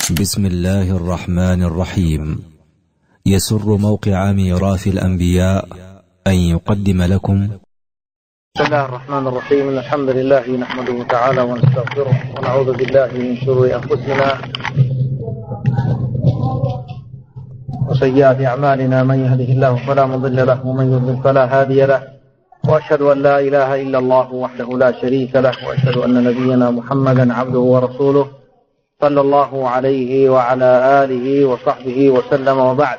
بسم الله الرحمن الرحيم. يسر موقع ميراث الأنبياء أن يقدم لكم بسم الله الرحمن الرحيم. الحمد لله نحمده تعالى ونستغفره ونعوذ بالله من شرور أنفسنا وسيئات أعمالنا، من يهده الله فلا مضل له ومن يضلل فلا هادي له، وأشهد أن لا إله إلا الله وحده لا شريك له، وأشهد أن نبينا محمدا عبده ورسوله صلى الله عليه وعلى آله وصحبه وسلم، وبعد.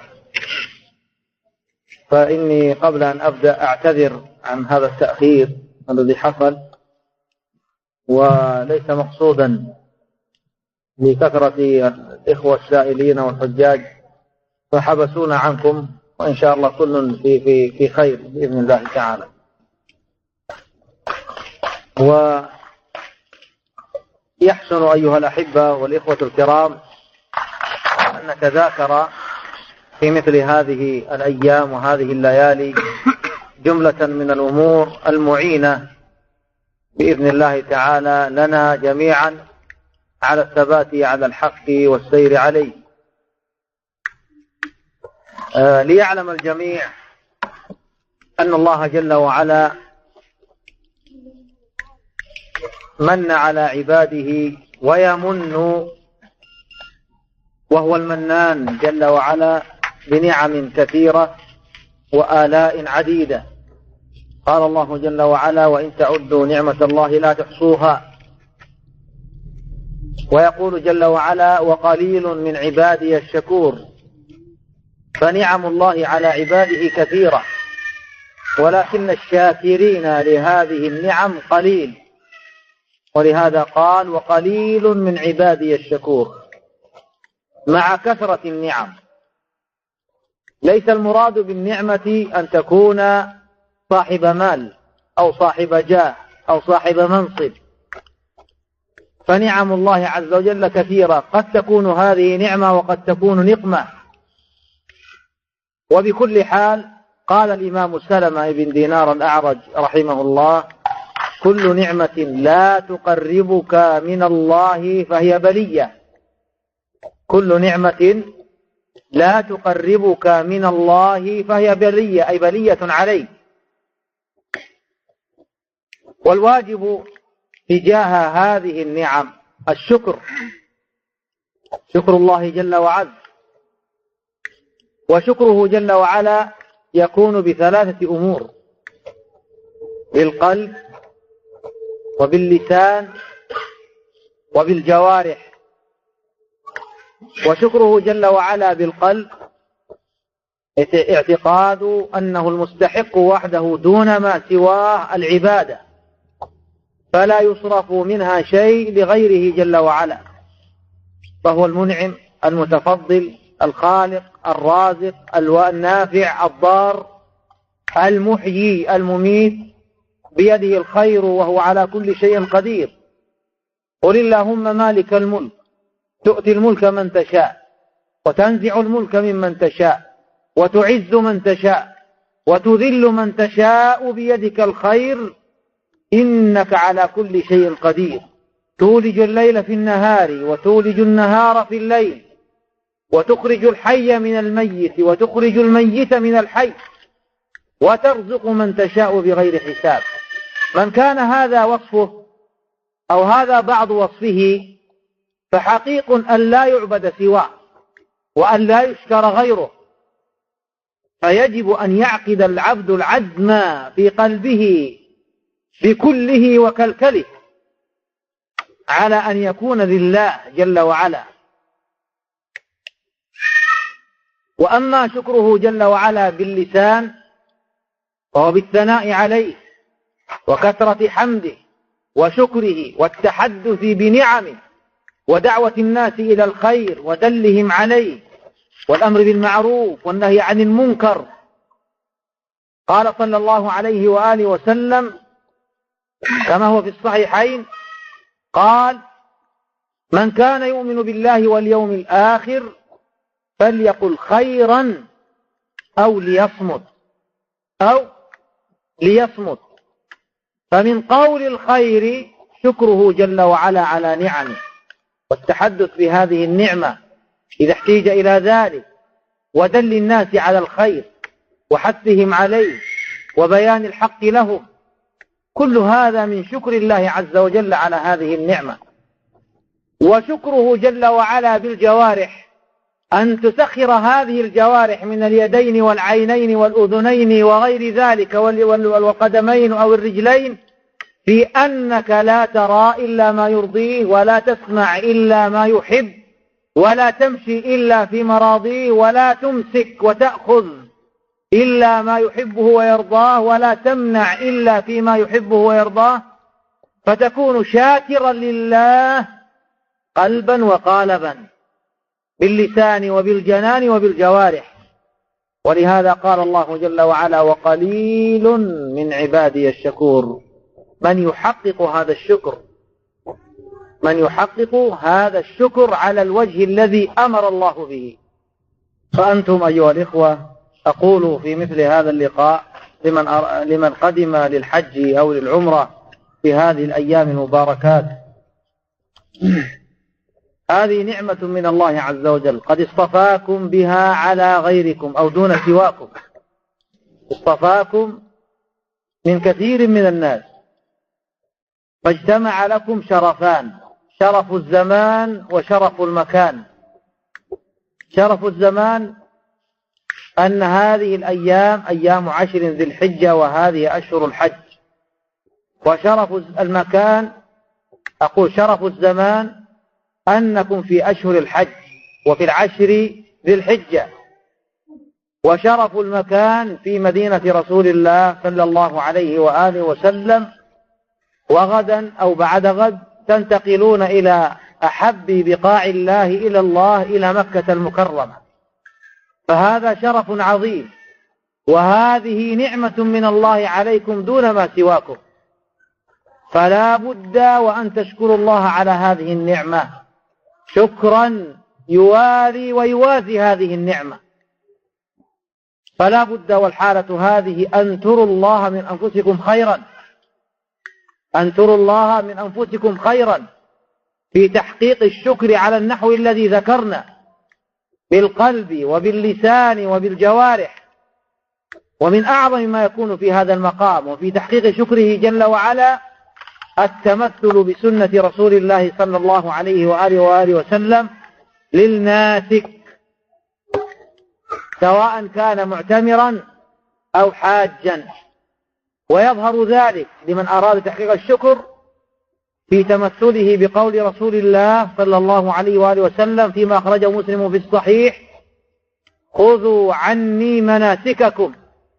فإني قبل أن أبدأ أعتذر عن هذا التأخير الذي حصل، وليس مقصودا لكثرة الإخوة السائلين والحجاج فحبسونا عنكم، وإن شاء الله كل في خير بإذن الله تعالى. ويحسن أيها الأحبة والإخوة الكرام أن نتذاكر في مثل هذه الأيام وهذه الليالي جملة من الأمور المعينة بإذن الله تعالى لنا جميعا على الثبات على الحق والسير عليه. ليعلم الجميع أن الله جل وعلا من على عباده ويمن، وهو المنان جل وعلا، بنعم كثيرة وآلاء عديدة. قال الله جل وعلا: وإن تعدوا نعمة الله لا تحصوها. ويقول جل وعلا: وقليل من عبادي الشكور. فنعم الله على عباده كثيرة، ولكن الشاكرين لهذه النعم قليل، ولهذا قال: وقليل من عبادي الشكور. مع كثرة النعم، ليس المراد بالنعمة أن تكون صاحب مال أو صاحب جاه أو صاحب منصب، فنعم الله عز وجل كثيرة، قد تكون هذه نعمة وقد تكون نقمة. وبكل حال، قال الإمام سلمة بن دينار الأعرج رحمه الله: كل نعمة لا تقربك من الله فهي بلية. كل نعمة لا تقربك من الله فهي بلية، أي بلية عليك. والواجب تجاه هذه النعم الشكر، شكر الله جل وعلا. وشكره جل وعلا يكون بثلاثة أمور: بالقلب وباللسان وبالجوارح. وشكره جل وعلا بالقلب اعتقاد أنه المستحق وحده دون ما سواه العبادة، فلا يصرف منها شيء لغيره جل وعلا، فهو المنعم المتفضل الخالق الرازق النافع الضار المحيي المميت، بيده الخير وهو على كل شيء قدير. قل اللهم مالك الملك تؤتي الملك من تشاء وتنزع الملك ممن تشاء وتعز من تشاء وتذل من تشاء بيدك الخير إنك على كل شيء قدير. تولج الليل في النهار وتولج النهار في الليل، وتخرج الحي من الميت وتخرج الميت من الحي، وترزق من تشاء بغير حساب. من كان هذا وصفه أو هذا بعض وصفه فحقيق أن لا يعبد سواه وأن لا يشكر غيره. فيجب أن يعقد العبد العزم في قلبه بكله وكلكله على أن يكون لله جل وعلا. وأما شكره جل وعلا باللسان فهو بالثناء عليه وكثرة حمده وشكره والتحدث بنعمه ودعوة الناس إلى الخير ودلهم عليه والأمر بالمعروف والنهي عن المنكر. قال صلى الله عليه وآله وسلم كما هو في الصحيحين، قال: من كان يؤمن بالله واليوم الآخر فليقل خيرا أو ليصمت. فمن قول الخير شكره جل وعلا على نعمه، والتحدث بهذه النعمة إذا احتيج إلى ذلك، ودل الناس على الخير وحثهم عليه وبيان الحق لهم، كل هذا من شكر الله عز وجل على هذه النعمة. وشكره جل وعلا بالجوارح، أن تسخر هذه الجوارح من اليدين والعينين والأذنين وغير ذلك والقدمين أو الرجلين، في أنك لا ترى إلا ما يرضيه، ولا تسمع إلا ما يحب، ولا تمشي إلا في مراضيه، ولا تمسك وتأخذ إلا ما يحبه ويرضاه، ولا تمنع إلا فيما يحبه ويرضاه، فتكون شاكرا لله قلبا وقالبا، باللسان وبالجنان وبالجوارح. ولهذا قال الله جل وعلا: وقليل من عبادي الشكور. من يحقق هذا الشكر، من يحقق هذا الشكر على الوجه الذي أمر الله به. فأنتم أيها الإخوة، أقول في مثل هذا اللقاء لمن قدم للحج أو للعمرة في هذه الأيام المباركات: هذه نعمة من الله عز وجل، قد اصطفاكم بها على غيركم أو دون سواكم، اصطفاكم من كثير من الناس، فاجتمع لكم شرفان: شرف الزمان وشرف المكان. شرف الزمان أن هذه الأيام أيام 10 ذي الحجة، وهذه أشهر الحج. وشرف المكان، أقول شرف الزمان أنكم في أشهر الحج وفي 10 ذي الحجة. وشرف المكان في مدينة رسول الله صلى الله عليه وآله وسلم، وغدا أو بعد غد تنتقلون إلى أحب بقاع الله إلى الله، إلى مكة المكرمة. فهذا شرف عظيم، وهذه نعمة من الله عليكم دون ما سواكم، فلا بد وأن تشكروا الله على هذه النعمة شكرا يوالي ويوازي هذه النعمة. فلا بد والحالة هذه أن تروا الله من أنفسكم خيرا، أن تروا الله من أنفسكم خيرا في تحقيق الشكر على النحو الذي ذكرنا، بالقلب وباللسان وبالجوارح. ومن أعظم ما يكون في هذا المقام وفي تحقيق شكره جل وعلا التمثل بسنة رسول الله صلى الله عليه وآله وسلم للناسك، سواء كان معتمرا أو حاجا. ويظهر ذلك لمن أراد تحقيق الشكر في تمثله بقول رسول الله صلى الله عليه وآله وسلم فيما أخرجه مسلم في الصحيح: خذوا عني مناسككم.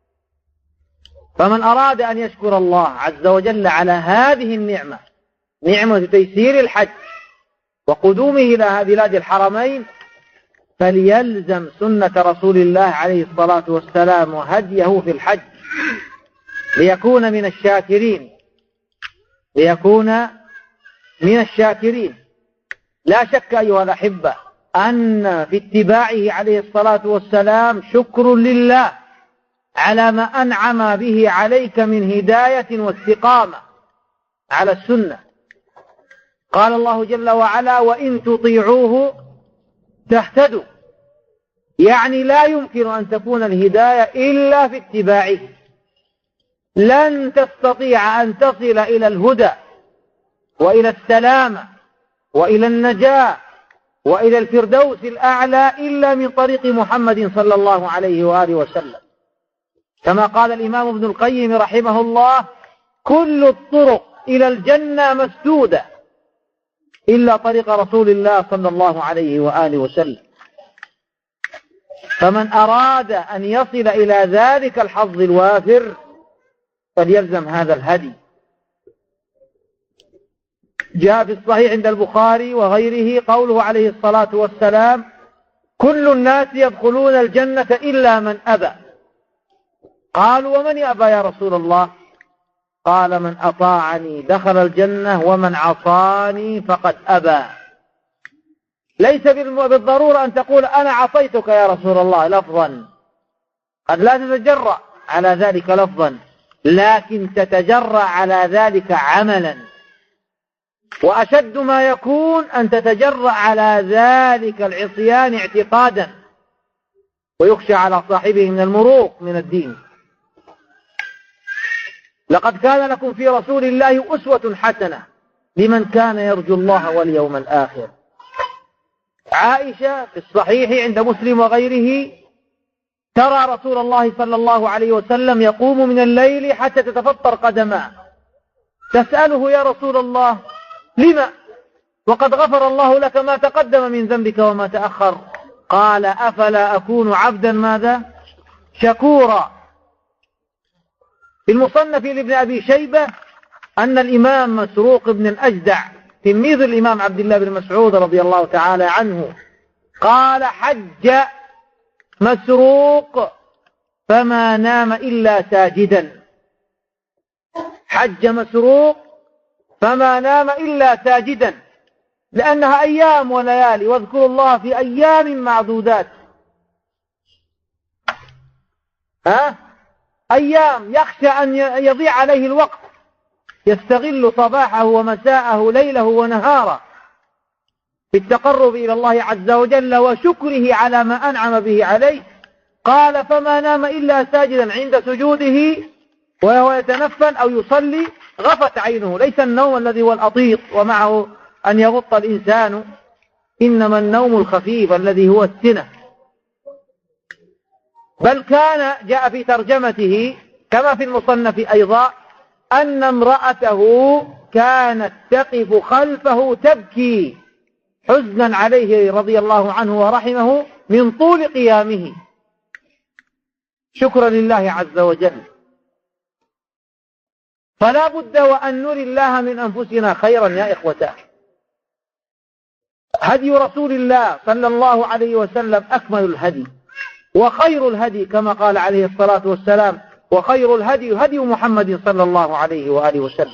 فمن أراد أن يشكر الله عز وجل على هذه النعمة، نعمة تيسير الحج وقدومه إلى بلاد الحرمين، فليلزم سنة رسول الله عليه الصلاة والسلام وهديه في الحج ليكون من الشاكرين، ليكون من الشاكرين. لا شك أيها الأحبة أن في اتباعه عليه الصلاة والسلام شكر لله على ما أنعم به عليك من هداية واستقامة على السنة. قال الله جل وعلا: وإن تطيعوه تهتدوا، يعني لا يمكن أن تكون الهداية إلا في اتباعه. لن تستطيع أن تصل إلى الهدى وإلى السلامة وإلى النجاة وإلى الفردوس الأعلى إلا من طريق محمد صلى الله عليه وآله وسلم. كما قال الإمام ابن القيم رحمه الله: كل الطرق إلى الجنة مسدودة إلا طريق رسول الله صلى الله عليه وآله وسلم. فمن أراد أن يصل إلى ذلك الحظ الوافر فليلزم هذا الهدي. جاء في الصحيح عند البخاري وغيره قوله عليه الصلاة والسلام: كل الناس يدخلون الجنة إلا من أبى. قالوا: ومن يأبى يا رسول الله؟ قال: من أطاعني دخل الجنة ومن عصاني فقد أبى. ليس بالضرورة أن تقول أنا عصيتك يا رسول الله لفظا، قد لا تتجرأ على ذلك لفظا، لكن تتجرأ على ذلك عملا. وأشد ما يكون أن تتجرأ على ذلك العصيان اعتقادا، ويخشى على صاحبه من المروق من الدين. لقد كان لكم في رسول الله أسوة حسنة لمن كان يرجو الله واليوم الآخر. عائشة في الصحيح عند مسلم وغيره ترى رسول الله صلى الله عليه وسلم يقوم من الليل حتى تتفطر قدماه، تسأله: يا رسول الله لما؟ وقد غفر الله لك ما تقدم من ذنبك وما تأخر. قال: أفلا أكون عبدا ماذا؟ شكورا. في المصنف لابن أبي شيبة أن الإمام مسروق بن الأجدع تلميذ الإمام عبد الله بن مسعود رضي الله تعالى عنه قال: حج مسروق فما نام إلا ساجدا. حج مسروق فما نام إلا ساجدا، لأنها أيام وليالي، واذكروا الله في أيام معدودات. أيام يخشى أن يضيع عليه الوقت، يستغل صباحه ومساءه ليله ونهاره في التقرب إلى الله عز وجل وشكره على ما أنعم به عليه. قال: فما نام إلا ساجدا. عند سجوده وهو يتنفل أو يصلي غفت عينه، ليس النوم الذي هو الأطيط ومعه أن يغط الإنسان، إنما النوم الخفيف الذي هو السنة. بل كان جاء في ترجمته كما في المصنف أيضا أن امرأته كانت تقف خلفه تبكي حزنا عليه رضي الله عنه ورحمه من طول قيامه، شكرا لله عز وجل. فلا بد وأن نري الله من أنفسنا خيرا يا إخوتاه. هدي رسول الله صلى الله عليه وسلم أكمل الهدي وخير الهدي، كما قال عليه الصلاة والسلام: وخير الهدي هدي محمد صلى الله عليه وآله وسلم.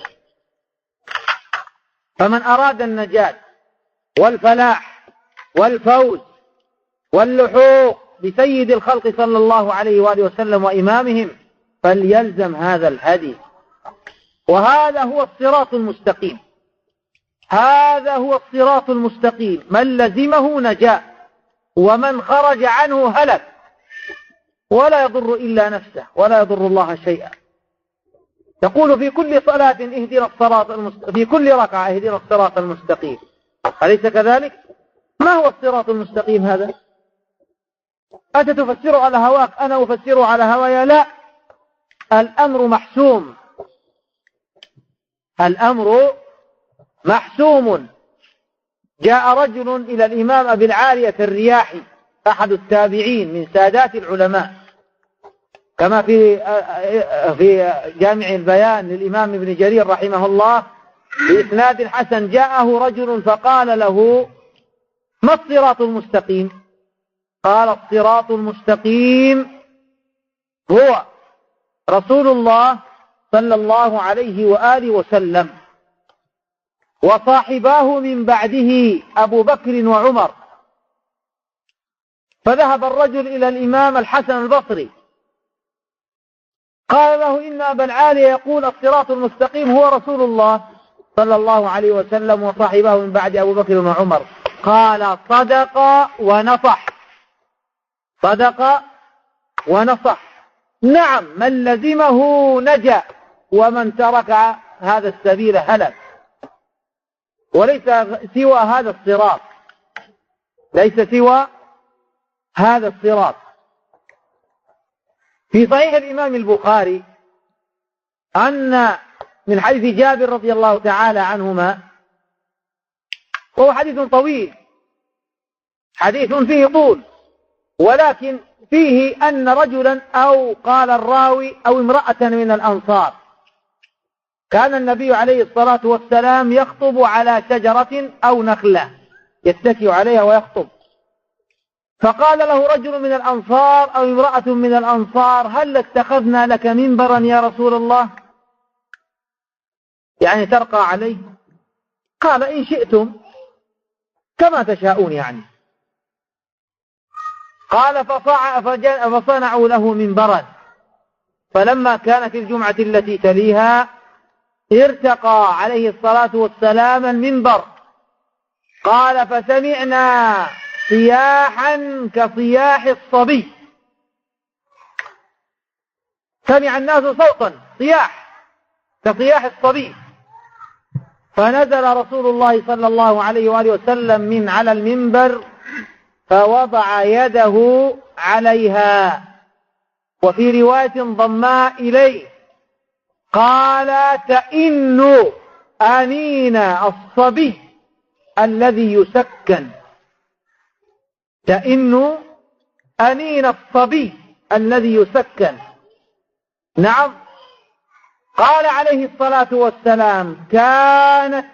فمن أراد النجاة والفلاح والفوز واللحوق بسيد الخلق صلى الله عليه وآله وسلم وإمامهم فليلزم هذا الهدي، وهذا هو الصراط المستقيم. هذا هو الصراط المستقيم، من لزمه نجا ومن خرج عنه هلك، ولا يضر إلا نفسه ولا يضر الله شيئا. يقول في كل صلاة اهدنا الصراط في كل ركعة اهدنا الصراط المستقيم، أليس كذلك؟ ما هو الصراط المستقيم هذا؟ أنت تفسره على هواك، أنا أفسره على هوايا؟ لا، الأمر محسوم، الأمر محسوم. جاء رجل إلى الإمام أبي العالية الرياحي أحد التابعين من سادات العلماء، كما في جامع البيان للإمام ابن جرير رحمه الله بإسناد حسن. جاءه رجل فقال له: ما الصراط المستقيم؟ قال: الصراط المستقيم هو رسول الله صلى الله عليه وآله وسلم وصاحباه من بعده أبو بكر وعمر. فذهب الرجل إلى الإمام الحسن البصري قال له: إن أبا العالية يقول الصراط المستقيم هو رسول الله صلى الله عليه وسلم وصاحباه من بعد أبو بكر وعمر. قال: صدق ونصح، صدق ونصح. نعم، من لزمه نجا ومن ترك هذا السبيل هلك. وليس سوى هذا الصراط، ليس سوى هذا الصراط. في صحيح الإمام البخاري أن من حديث جابر رضي الله تعالى عنهما، وهو حديث طويل، حديث فيه طول، ولكن فيه أن رجلا أو قال الراوي أو امرأة من الأنصار كان النبي عليه الصلاة والسلام يخطب على شجرة أو نخلة يتكئ عليها ويخطب، فقال له رجل من الأنصار أو امرأة من الأنصار: هل اتخذنا لك منبرا يا رسول الله؟ يعني ترقى عليه؟ قال: إن شئتم كما تشاءون يعني. قال: فصنعوا له منبرا، فلما كانت الجمعة التي تليها ارتقى عليه الصلاة والسلام المنبر، قال: فسمعنا صياحا كصياح الصبي. سمع الناس صوتا صياح كصياح الصبي، فنزل رسول الله صلى الله عليه وآله وسلم من على المنبر فوضع يده عليها، وفي رواية ضمها إليه، قال: تئن أنين الصبي الذي يسكن، تئن أنين الصبي الذي يسكن. نعم، قال عليه الصلاة والسلام: كانت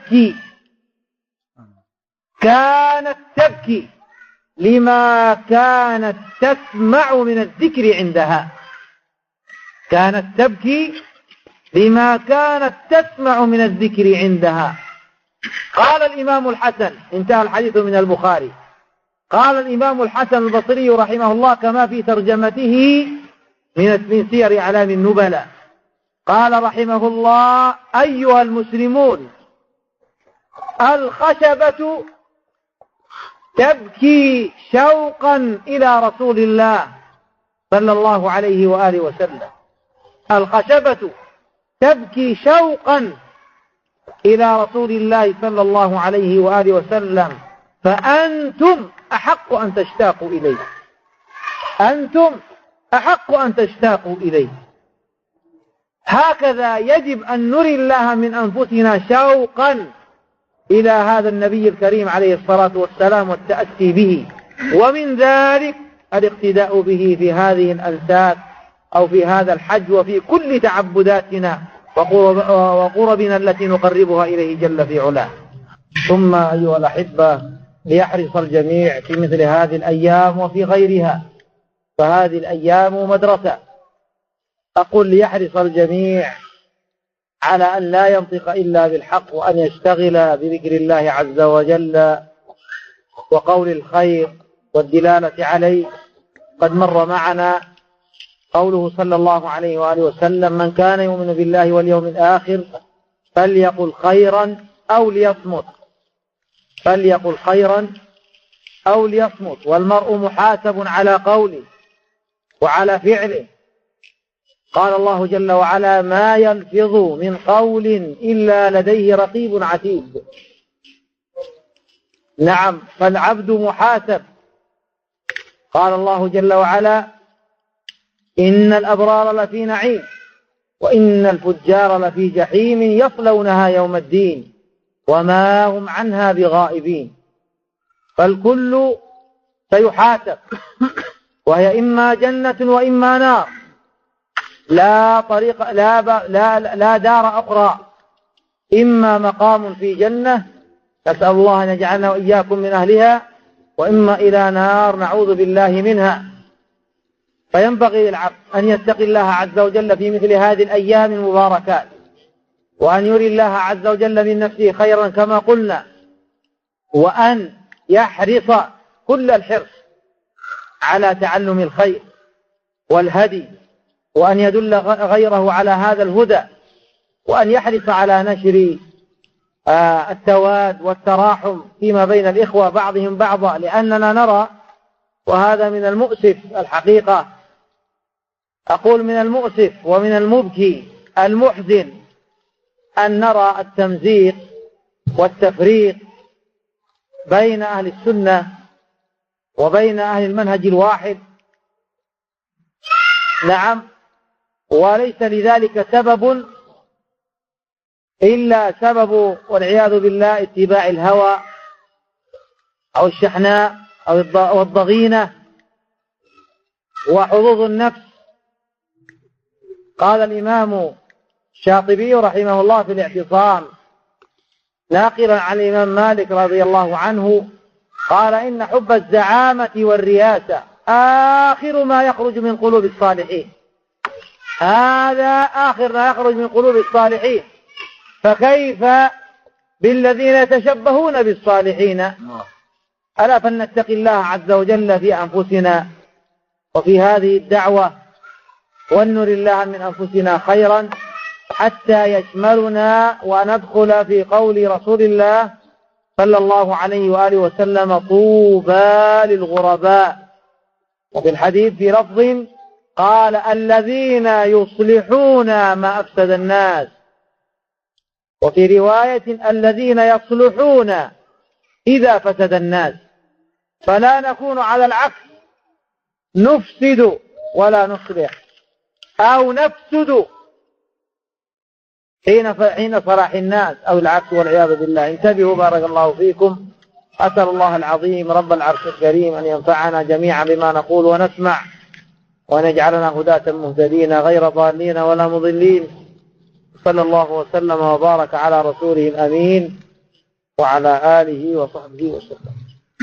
تبكي لما كانت تسمع من الذكر عندها، كانت تبكي لما كانت تسمع من الذكر عندها. قال الإمام الحسن، انتهى الحديث من البخاري، قال الإمام الحسن البصري رحمه الله كما في ترجمته من سير أعلام النبلاء، قال رحمه الله: أيها المسلمون، الخشبة تبكي شوقا إلى رسول الله صلى الله عليه وآله وسلم، الخشبة تبكي شوقا إلى رسول الله صلى الله عليه وآله وسلم، فأنتم أحق أن تشتاقوا إليه، أنتم أحق أن تشتاقوا إليه. هكذا يجب أن نري الله من أنفسنا شوقا إلى هذا النبي الكريم عليه الصلاة والسلام والتأسي به، ومن ذلك الاقتداء به في هذه الأنساك أو في هذا الحج وفي كل تعبداتنا وقربنا التي نقربها إليه جل في علاه. ثم أيها الأحبة، ليحرص الجميع في مثل هذه الأيام وفي غيرها، فهذه الأيام مدرسة، أقول ليحرص الجميع على أن لا ينطق إلا بالحق، وأن يشتغل بذكر الله عز وجل وقول الخير والدلالة عليه. قد مر معنا قوله صلى الله عليه وآله وسلم: من كان يؤمن بالله واليوم الآخر فليقل خيرا أو ليصمت، فليقل خيرا أو ليصمت، والمرء محاسب على قوله وعلى فعله. قال الله جل وعلا: ما يلفظ من قول إلا لديه رقيب عتيد. نعم، فالعبد محاسب. قال الله جل وعلا: إن الأبرار لفي نعيم وإن الفجار لفي جحيم يصلونها يوم الدين وما هم عنها بغائبين. فالكل سيحاسب، وهي إما جنة وإما نار، لا طريق لا دار أخرى، إما مقام في جنة نسأل الله أن يجعلنا وإياكم من أهلها، وإما إلى نار نعوذ بالله منها. فينبغي للعبد أن يتقي الله عز وجل في مثل هذه الأيام المباركات، وأن يري الله عز وجل من نفسه خيرا كما قلنا، وأن يحرص كل الحرص على تعلم الخير والهدي، وأن يدل غيره على هذا الهدى، وأن يحرص على نشر التواد والتراحم فيما بين الإخوة بعضهم بعضا، لأننا نرى، وهذا من المؤسف الحقيقة، أقول من المؤسف ومن المبكي المحزن، أن نرى التمزيق والتفريق بين أهل السنة وبين أهل المنهج الواحد. نعم، وليس لذلك سبب إلا سبب والعياذ بالله اتباع الهوى أو الشحناء أو الضغينة وحظوظ النفس. قال الإمام الشاطبي رحمه الله في الاعتصام ناقلا عن الإمام مالك رضي الله عنه، قال: إن حب الزعامة والرياسة آخر ما يخرج من قلوب الصالحين، هذا آخر ما يخرج من قلوب الصالحين، فكيف بالذين يتشبهون بالصالحين؟ ألا فلنتقي الله عز وجل في أنفسنا وفي هذه الدعوة، ونر الله من أنفسنا خيرا. حتى يشملنا وندخل في قول رسول الله صلى الله عليه وآله وسلم: طوبى للغرباء. وفي الحديث في لفظ قال: الذين يصلحون ما أفسد الناس. وفي رواية: الذين يصلحون إذا فسد الناس. فلا نكون على العكس، نفسد ولا نصلح، أو نفسد حين صلاح الناس، أو العكس والعياذ بالله. انتبهوا بارك الله فيكم. أسأل الله العظيم رب العرش الكريم أن ينفعنا جميعا بما نقول ونسمع، وأن يجعلنا هداة مهتدين غير ضالين ولا مضلين. صلى الله وسلم وبارك على رسوله الأمين وعلى آله وصحبه وسلم.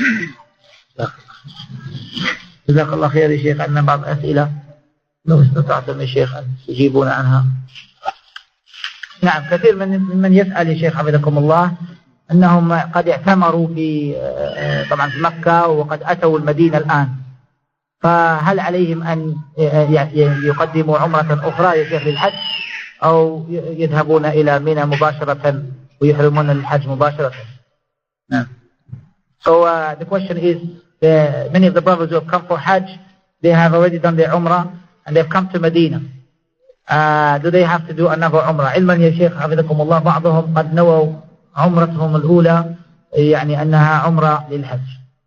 جزاك الله خير يا شيخ. عندنا بعض أسئلة لو استطعتم يا شيخ أن تجيبون عنها. نعم، كثير من يسأل يا شيخ حفظكم الله أنهم قد اعتمروا طبعا في مكة وقد أتوا المدينة الآن، فهل عليهم أن يقدموا عمرة أخرى يا شيخ للحج، أو يذهبون إلى منى مباشرة ويحرمون الحج مباشرة؟ نعم. So the question is, many of the brothers who have come for Hajj, they have already done their Umrah and they have come to Medina. Do they have to do another Umrah? علما يا شيخ حفظكم الله بعضهم قد نووا عمرتهم الأولى يعني أنها عمرة للحج.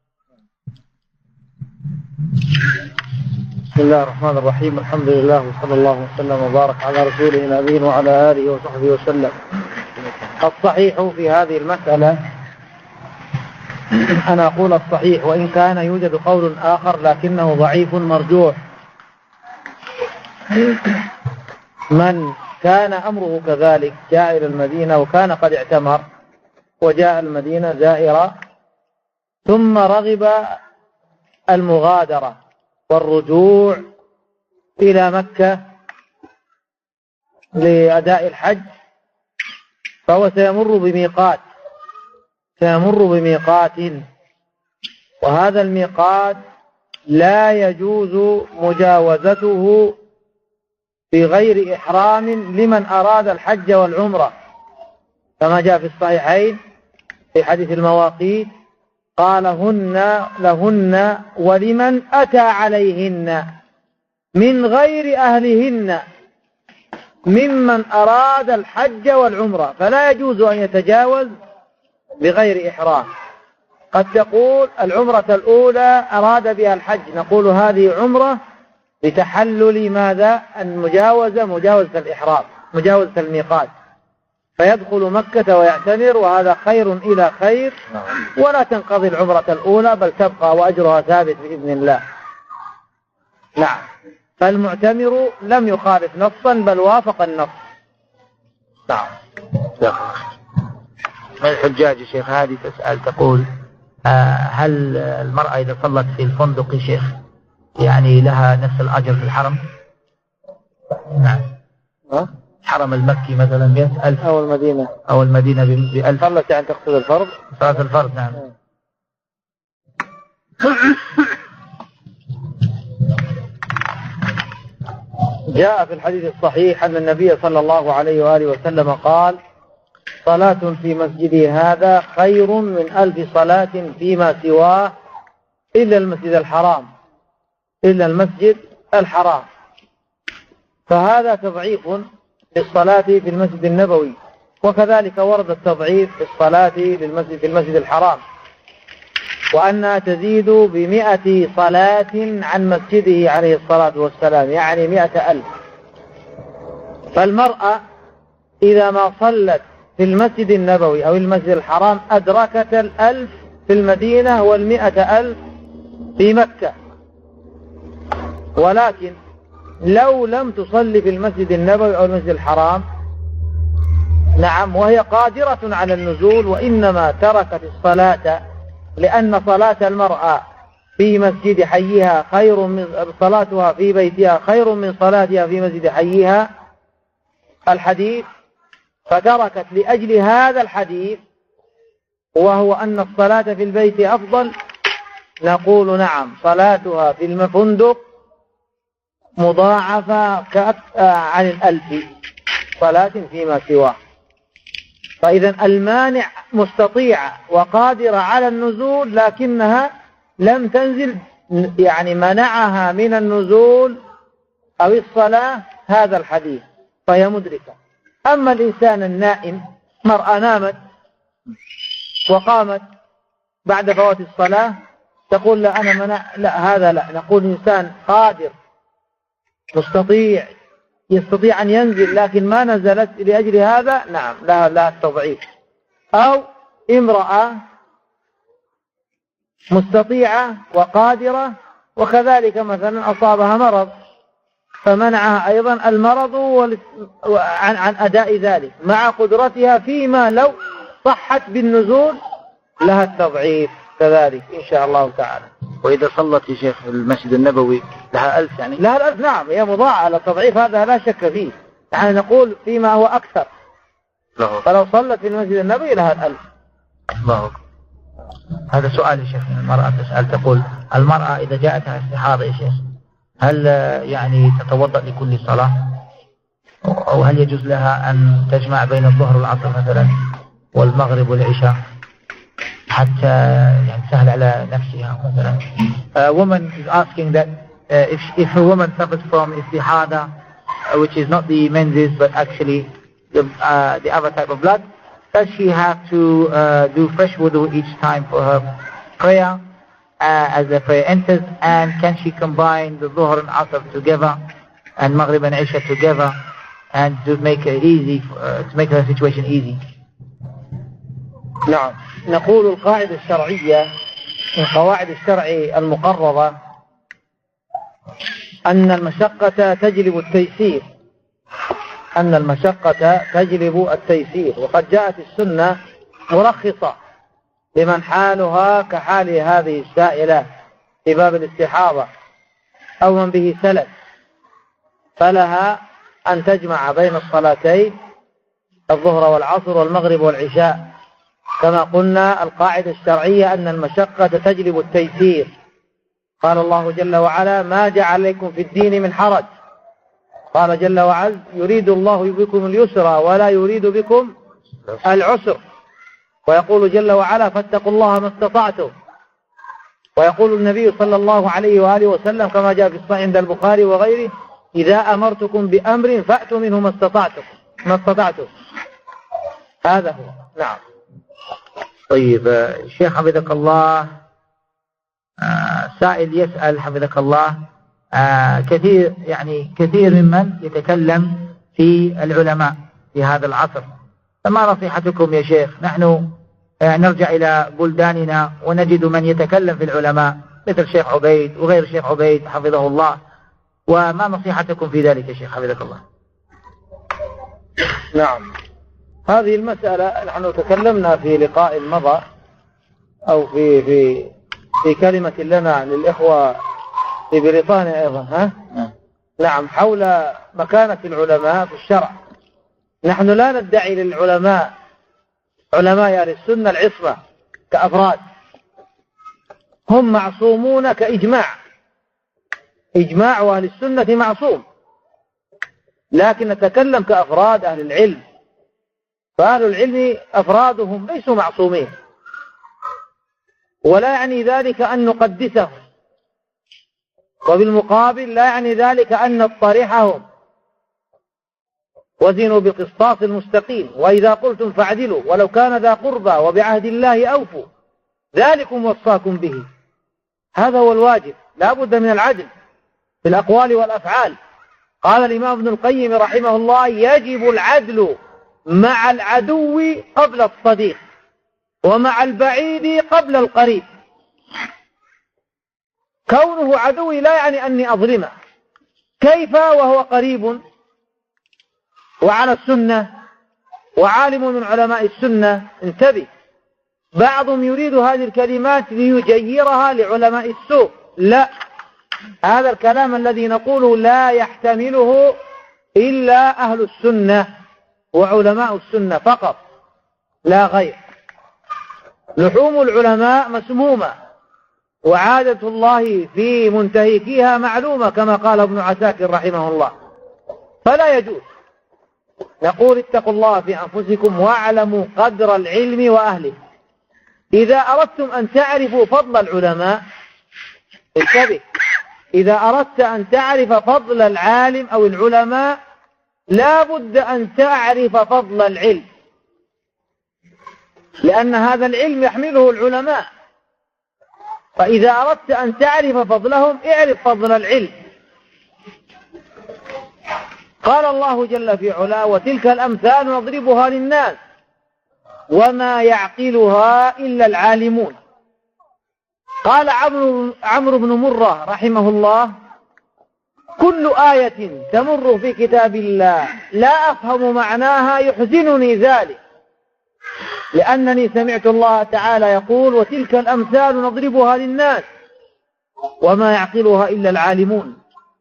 بسم الله الرحمن الرحيم. الحمد لله وصلى الله وسلم وبارك على رسوله الأمين وعلى آله وصحبه وسلم. الصحيح في هذه المسألة، أنا أقول الصحيح وإن كان يوجد قول آخر لكنه ضعيف مرجوح. من كان أمره كذلك جاء إلى المدينة وكان قد اعتمر وجاء المدينة زائرا، ثم رغب المغادرة والرجوع إلى مكة لأداء الحج، فهو سيمر بميقات، وهذا الميقات لا يجوز مجاوزته بغير إحرام لمن أراد الحج والعمرة، كما جاء في الصحيحين في حديث المواقيت قال: لهن ولمن أتى عليهن من غير أهلهن ممن أراد الحج والعمرة، فلا يجوز أن يتجاوز بغير إحرام. قد تقول العمرة الأولى أراد بها الحج، نقول هذه عمرة لتحلل ماذا؟ مجاوزة الإحرام، مجاوزة الميقات، فيدخل مكة ويعتمر، وهذا خير إلى خير، ولا تنقضي العمرة الأولى بل تبقى وأجرها ثابت بإذن الله. نعم، فالمعتمر لم يخالف نصا بل وافق النص. نعم. من الحجاج يا شيخ هذه تسأل تقول: هل المرأة إذا صلت في الفندق يا شيخ يعني لها نفس الأجر في الحرم؟ نعم. الحرم المكي مثلا 100,000 أو المدينة ب1000. صلت يعني تقصد الفرض؟ صلاة الفرض. نعم. جاء في الحديث الصحيح أن النبي صلى الله عليه وآله وسلم قال: صلاة في مسجدي هذا خير من 1000 صلاة فيما سواه إلا المسجد الحرام. فهذا تضعيف للصلاة في المسجد النبوي، وكذلك ورد التضعيف في الصلاة في المسجد الحرام، وأنها تزيد ب100 صلاة عن مسجده عليه الصلاة والسلام، يعني 100,000. فالمرأة إذا ما صلت في المسجد النبوي أو المسجد الحرام أدركت 1000 في المدينة وال100,000 في مكة. ولكن لو لم تصلي في المسجد النبوي أو المسجد الحرام، نعم، وهي قادرة على النزول، وإنما تركت الصلاة لأن صلاة المرأة في مسجد حيها خير من صلاتها في بيتها، خير من صلاتها في مسجد حيها، الحديث، فتركت لأجل هذا الحديث، وهو أن الصلاة في البيت أفضل. نقول نعم، صلاتها في الفندق مضاعفة عن 1000، صلاة فيما سواه. فإذا المانع مستطيعة وقادرة على النزول لكنها لم تنزل، يعني منعها من النزول أو الصلاة هذا الحديث، فهي مدركة. أما الإنسان النائم، مرأة نامت وقامت بعد فوات الصلاة تقول لا أنا منع، لا هذا لا، نقول إنسان قادر مستطيع يستطيع أن ينزل لكن ما نزلت لأجل هذا، نعم لا التضعيف. أو امرأة مستطيعة وقادرة وكذلك مثلا أصابها مرض فمنعها أيضا المرض عن أداء ذلك مع قدرتها، فيما لو صحت بالنزول لها التضعيف كذلك إن شاء الله تعالى. وإذا صلت يا شيخ في المسجد النبوي لها 1000 يعني؟ لها 1000 نعم، هي مضاعفة على التضعيف هذا لا شك فيه، يعني نقول فيما هو أكثر. فلو صلت في المسجد النبوي لها 1000. الله أكبر. هذا سؤال يا شيخ. المرأة تسأل تقول المرأة إذا جاءتها استحاضة يا شيخ هل يعني تتوضأ لكل صلاة، أو هل يجوز لها أن تجمع بين الظهر والعصر مثلا والمغرب والعشاء حتى يعني سهل على نفسها مثلا؟ A woman is asking that if a woman suffers from istihada, which is not the menses but actually the other type of blood, does she have to do fresh wudu each time for her prayer as the prayer enters, and can she combine the Dhuhr and Asr together and Maghrib and Isha together and to make it easy, to make her situation easy? نعم، نقول القاعدة الشرعية من قواعد الشرع المقررة أن المشقة تجلب التيسير، أن المشقة تجلب التيسير. وقد جاءت السنة مرخصة لمن حالها كحال هذه السائلة في باب الاستحاضة أو من به سلس، فلها أن تجمع بين الصلاتين الظهر والعصر والمغرب والعشاء. كما قلنا القاعدة الشرعية أن المشقة تجلب التيسير. قال الله جل وعلا ما جعل عليكم في الدين من حرج. قال جل وعز يريد الله بكم اليسر ولا يريد بكم العسر. ويقول جل وعلا فاتقوا الله ما استطعتم. ويقول النبي صلى الله عليه وآله وسلم كما جاء في الصحيح عند البخاري وغيره إذا أمرتكم بأمر فأتوا منه ما استطعتم. هذا هو. نعم. طيب شيخ حفظك الله، سائل يسأل حفظك الله، كثير ممن يتكلم في العلماء في هذا العصر، فما نصيحتكم يا شيخ؟ نحن نرجع إلى بلداننا ونجد من يتكلم في العلماء مثل شيخ عبيد وغير شيخ عبيد حفظه الله، وما نصيحتكم في ذلك يا شيخ حفظك الله؟ نعم، هذه المسألة نحن تكلمنا في لقاء مضى أو في كلمة لنا للإخوة في بريطانيا أيضا نعم، حول مكانة العلماء في الشرع. نحن لا ندعي للعلماء علماء أهل السنة العصمة كأفراد، هم معصومون كإجماع، إجماع أهل السنة معصوم، لكن نتكلم كأفراد أهل العلم. فأهل العلم أفرادهم ليسوا معصومين، ولا يعني ذلك أن نقدسهم، وبالمقابل لا يعني ذلك أن نطرحهم. وزنوا بالقسطاس المستقيم وإذا قلتم فاعدلوا ولو كان ذا قربى وبعهد الله أوفوا ذلكم وصاكم به. هذا هو الواجب، لا بد من العدل في الأقوال والأفعال. قال الإمام ابن القيم رحمه الله يجب العدل مع العدو قبل الصديق ومع البعيد قبل القريب. كونه عدوي لا يعني أني أظلمه، كيف وهو قريب وعلى السنة وعالم من علماء السنة. انتبه، بعضهم يريد هذه الكلمات ليجيرها لعلماء السوء، لا، هذا الكلام الذي نقوله لا يحتمله إلا أهل السنة وعلماء السنة فقط لا غير. لحوم العلماء مسمومة وعادة الله في منتهكيها معلومة كما قال ابن عساكر رحمه الله، فلا يجوز نقول اتقوا الله في أنفسكم واعلموا قدر العلم وأهله. إذا أردتم أن تعرفوا فضل العلماء، انتبه، إذا أردت أن تعرف فضل العالم أو العلماء لا بد أن تعرف فضل العلم، لأن هذا العلم يحمله العلماء. فإذا أردت أن تعرف فضلهم اعرف فضل العلم. قال الله جل في علاه: وتلك الأمثال نضربها للناس وما يعقلها إلا العالمون. قال عمرو بن مرة رحمه الله: كل آية تمر في كتاب الله لا أفهم معناها يحزنني ذلك، لأنني سمعت الله تعالى يقول: وتلك الأمثال نضربها للناس وما يعقلها إلا العالمون.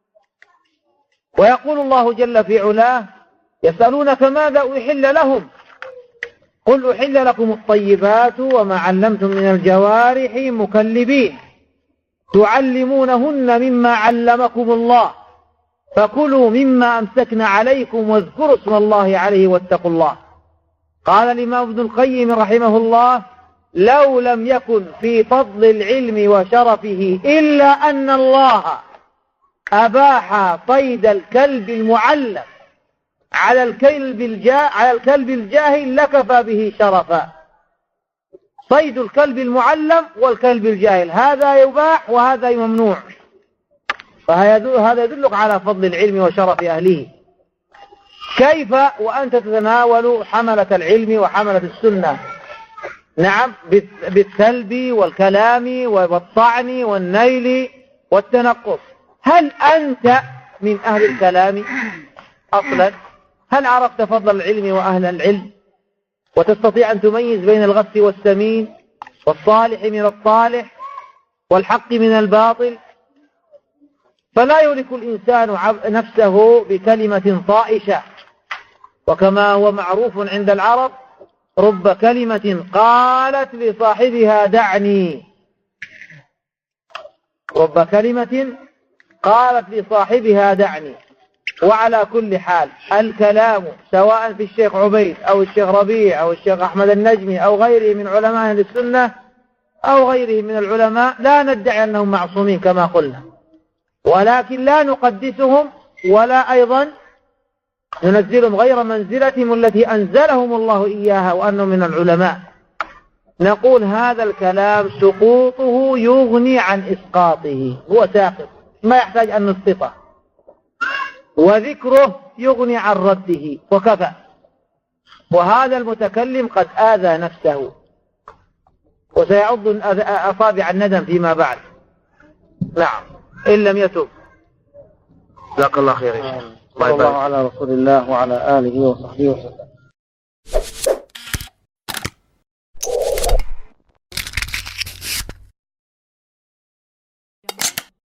ويقول الله جل في علاه: يسألونك ماذا أحل لهم قل أحل لكم الطيبات وما علمتم من الجوارح مكلبين تعلمونهن مما علمكم الله فكلوا مما أمسكن عليكم واذكروا اسم الله عليه واتقوا الله. قال الإمام ابن القيم رحمه الله: لو لم يكن في فضل العلم وشرفه إلا أن الله أباح صيد الكلب المعلم على الكلب الجاهل لكفى به شرفا. صيد الكلب المعلم والكلب الجاهل هذا يباح وهذا ممنوع، فهذا يدلك على فضل العلم وشرف أهله. كيف وأنت تتناول حملة العلم وحملة السنة؟ نعم، بالسلب والكلام والطعن والنيل والتنقص. هل أنت من أهل الكلام أصلا؟ هل عرفت فضل العلم وأهل العلم وتستطيع أن تميز بين الغث والسمين والصالح من الصالح والحق من الباطل؟ فلا يهلك الإنسان نفسه بكلمة طائشة، وكما هو معروف عند العرب: رب كلمة قالت لصاحبها دعني. رب كلمة قالت لصاحبها دعني. وعلى كل حال الكلام سواء في الشيخ عبيد أو الشيخ ربيع أو الشيخ أحمد النجمي أو غيره من علماء أهل السنة أو غيره من العلماء لا ندعي أنهم معصومين كما قلنا، ولكن لا نقدسهم ولا أيضا ننزلهم غير منزلتهم التي أنزلهم الله إياها وأنهم من العلماء. نقول هذا الكلام سقوطه يغني عن إسقاطه، هو ساقط ما يحتاج أن نسقطه، وذكره يغني عن رده وكفى. وهذا المتكلم قد آذى نفسه وسيعض أصابع الندم فيما بعد. نعم، إن لم يتب. جزاك الله خير يا شيخ. صلى الله على رسول الله وعلى آله وصحبه وسلم.